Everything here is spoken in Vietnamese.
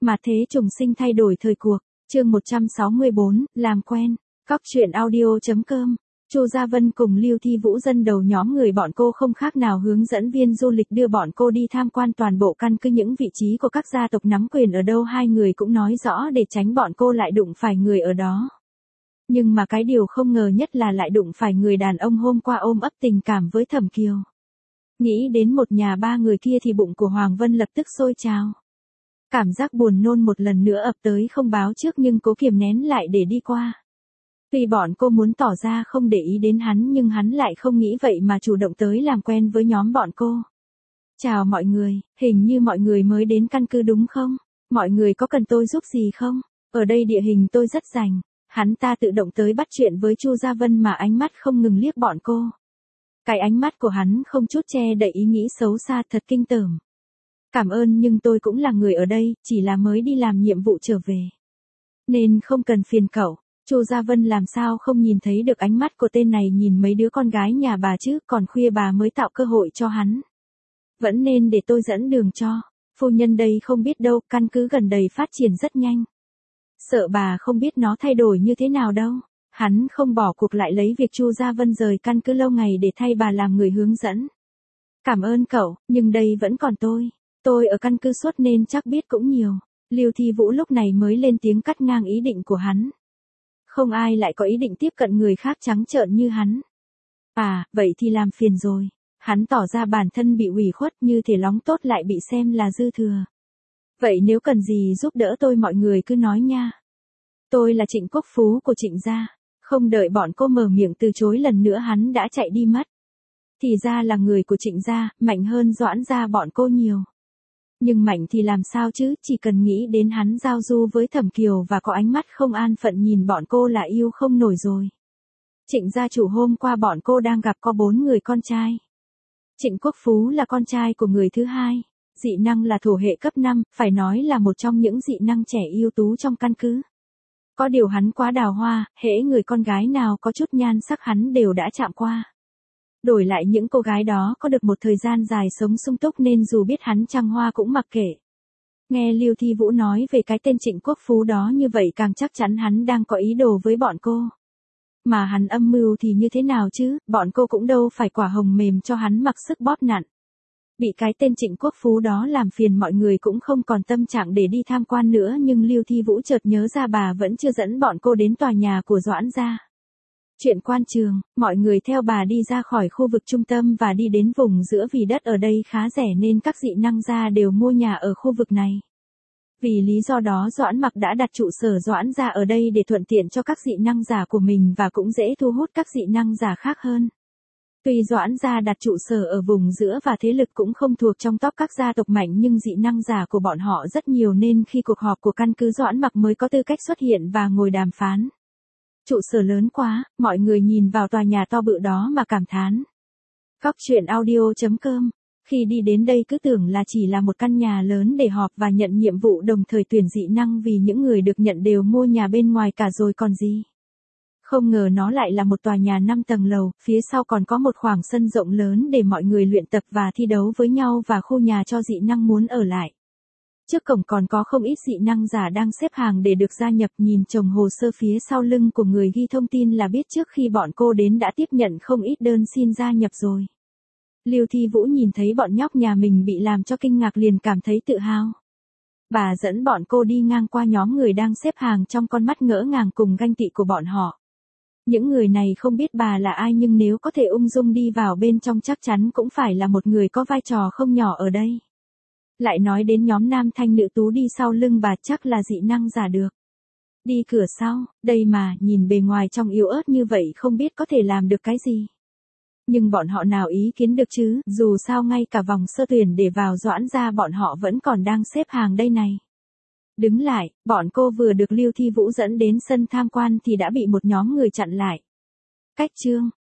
Mà thế trùng sinh thay đổi thời cuộc, chương 164, làm quen, Cóc truyện audio.com. Chu Gia Vân cùng Lưu Thi Vũ dân đầu nhóm người bọn cô không khác nào hướng dẫn viên du lịch đưa bọn cô đi tham quan toàn bộ căn cứ những vị trí của các gia tộc nắm quyền ở đâu hai người cũng nói rõ để tránh bọn cô lại đụng phải người ở đó. Nhưng mà cái điều không ngờ nhất là lại đụng phải người đàn ông hôm qua ôm ấp tình cảm với Thẩm Kiều. Nghĩ đến một nhà ba người kia thì bụng của Hoàng Vân lập tức sôi trào. Cảm giác buồn nôn một lần nữa ập tới không báo trước nhưng cố kiềm nén lại để đi qua. Tuy bọn cô muốn tỏ ra không để ý đến hắn nhưng hắn lại không nghĩ vậy mà chủ động tới làm quen với nhóm bọn cô. Chào mọi người, hình như mọi người mới đến căn cứ đúng không? Mọi người có cần tôi giúp gì không? Ở đây địa hình tôi rất rành. Hắn ta tự động tới bắt chuyện với Chu Gia Vân mà ánh mắt không ngừng liếc bọn cô. Cái ánh mắt của hắn không chút che đậy ý nghĩ xấu xa thật kinh tởm. Cảm ơn nhưng tôi cũng là người ở đây, chỉ là mới đi làm nhiệm vụ trở về. Nên không cần phiền cậu. Chu Gia Vân làm sao không nhìn thấy được ánh mắt của tên này nhìn mấy đứa con gái nhà bà chứ, còn khuya bà mới tạo cơ hội cho hắn. Vẫn nên để tôi dẫn đường cho. Phu nhân đây không biết đâu, căn cứ gần đây phát triển rất nhanh. Sợ bà không biết nó thay đổi như thế nào đâu. Hắn không bỏ cuộc lại lấy việc Chu Gia Vân rời căn cứ lâu ngày để thay bà làm người hướng dẫn. Cảm ơn cậu, nhưng đây vẫn còn tôi. Tôi ở căn cứ suốt nên chắc biết cũng nhiều. Lưu Thi Vũ lúc này mới lên tiếng cắt ngang ý định của hắn. Không ai lại có ý định tiếp cận người khác trắng trợn như hắn. À, vậy thì làm phiền rồi. Hắn tỏ ra bản thân bị ủy khuất như thể lóng tốt lại bị xem là dư thừa. Vậy nếu cần gì giúp đỡ tôi mọi người cứ nói nha. Tôi là Trịnh Quốc Phú của Trịnh gia. Không đợi bọn cô mở miệng từ chối lần nữa hắn đã chạy đi mất. Thì ra là người của Trịnh gia, mạnh hơn Doãn gia bọn cô nhiều. Nhưng mạnh thì làm sao chứ, chỉ cần nghĩ đến hắn giao du với Thẩm Kiều và có ánh mắt không an phận nhìn bọn cô là yêu không nổi rồi. Trịnh gia chủ hôm qua bọn cô đang gặp có 4 người con trai. Trịnh Quốc Phú là con trai của người thứ hai. Dị năng là thổ hệ cấp 5, phải nói là một trong những dị năng trẻ ưu tú trong căn cứ. Có điều hắn quá đào hoa, hễ người con gái nào có chút nhan sắc hắn đều đã chạm qua. Đổi lại những cô gái đó có được một thời gian dài sống sung túc nên dù biết hắn trăng hoa cũng mặc kệ. Nghe Lưu Thi Vũ nói về cái tên Trịnh Quốc Phú đó như vậy càng chắc chắn hắn đang có ý đồ với bọn cô. Mà hắn âm mưu thì như thế nào chứ, bọn cô cũng đâu phải quả hồng mềm cho hắn mặc sức bóp nặn. Bị cái tên Trịnh Quốc Phú đó làm phiền mọi người cũng không còn tâm trạng để đi tham quan nữa nhưng Lưu Thi Vũ chợt nhớ ra bà vẫn chưa dẫn bọn cô đến tòa nhà của Doãn gia. Chuyện quan trường, mọi người theo bà đi ra khỏi khu vực trung tâm và đi đến vùng giữa vì đất ở đây khá rẻ nên các dị năng gia đều mua nhà ở khu vực này. Vì lý do đó Doãn Mặc đã đặt trụ sở Doãn gia ở đây để thuận tiện cho các dị năng giả của mình và cũng dễ thu hút các dị năng giả khác hơn. Tuy Doãn gia đặt trụ sở ở vùng giữa và thế lực cũng không thuộc trong top các gia tộc mạnh nhưng dị năng giả của bọn họ rất nhiều nên khi cuộc họp của căn cứ Doãn Mặc mới có tư cách xuất hiện và ngồi đàm phán. Trụ sở lớn quá, mọi người nhìn vào tòa nhà to bự đó mà cảm thán. Cóc truyện audio.com. Khi đi đến đây cứ tưởng là chỉ là một căn nhà lớn để họp và nhận nhiệm vụ đồng thời tuyển dị năng vì những người được nhận đều mua nhà bên ngoài cả rồi còn gì. Không ngờ nó lại là một tòa nhà 5 tầng lầu, phía sau còn có một khoảng sân rộng lớn để mọi người luyện tập và thi đấu với nhau và khu nhà cho dị năng muốn ở lại. Trước cổng còn có không ít dị năng giả đang xếp hàng để được gia nhập nhìn chồng hồ sơ phía sau lưng của người ghi thông tin là biết trước khi bọn cô đến đã tiếp nhận không ít đơn xin gia nhập rồi. Lưu Thi Vũ nhìn thấy bọn nhóc nhà mình bị làm cho kinh ngạc liền cảm thấy tự hào. Bà dẫn bọn cô đi ngang qua nhóm người đang xếp hàng trong con mắt ngỡ ngàng cùng ganh tị của bọn họ. Những người này không biết bà là ai nhưng nếu có thể ung dung đi vào bên trong chắc chắn cũng phải là một người có vai trò không nhỏ ở đây. Lại nói đến nhóm nam thanh nữ tú đi sau lưng bà chắc là dị năng giả được. Đi cửa sau, đây mà, nhìn bề ngoài trông yếu ớt như vậy không biết có thể làm được cái gì. Nhưng bọn họ nào ý kiến được chứ, dù sao ngay cả vòng sơ tuyển để vào Doãn gia bọn họ vẫn còn đang xếp hàng đây này. Đứng lại, bọn cô vừa được Lưu Thi Vũ dẫn đến sân tham quan thì đã bị một nhóm người chặn lại. Cách chương,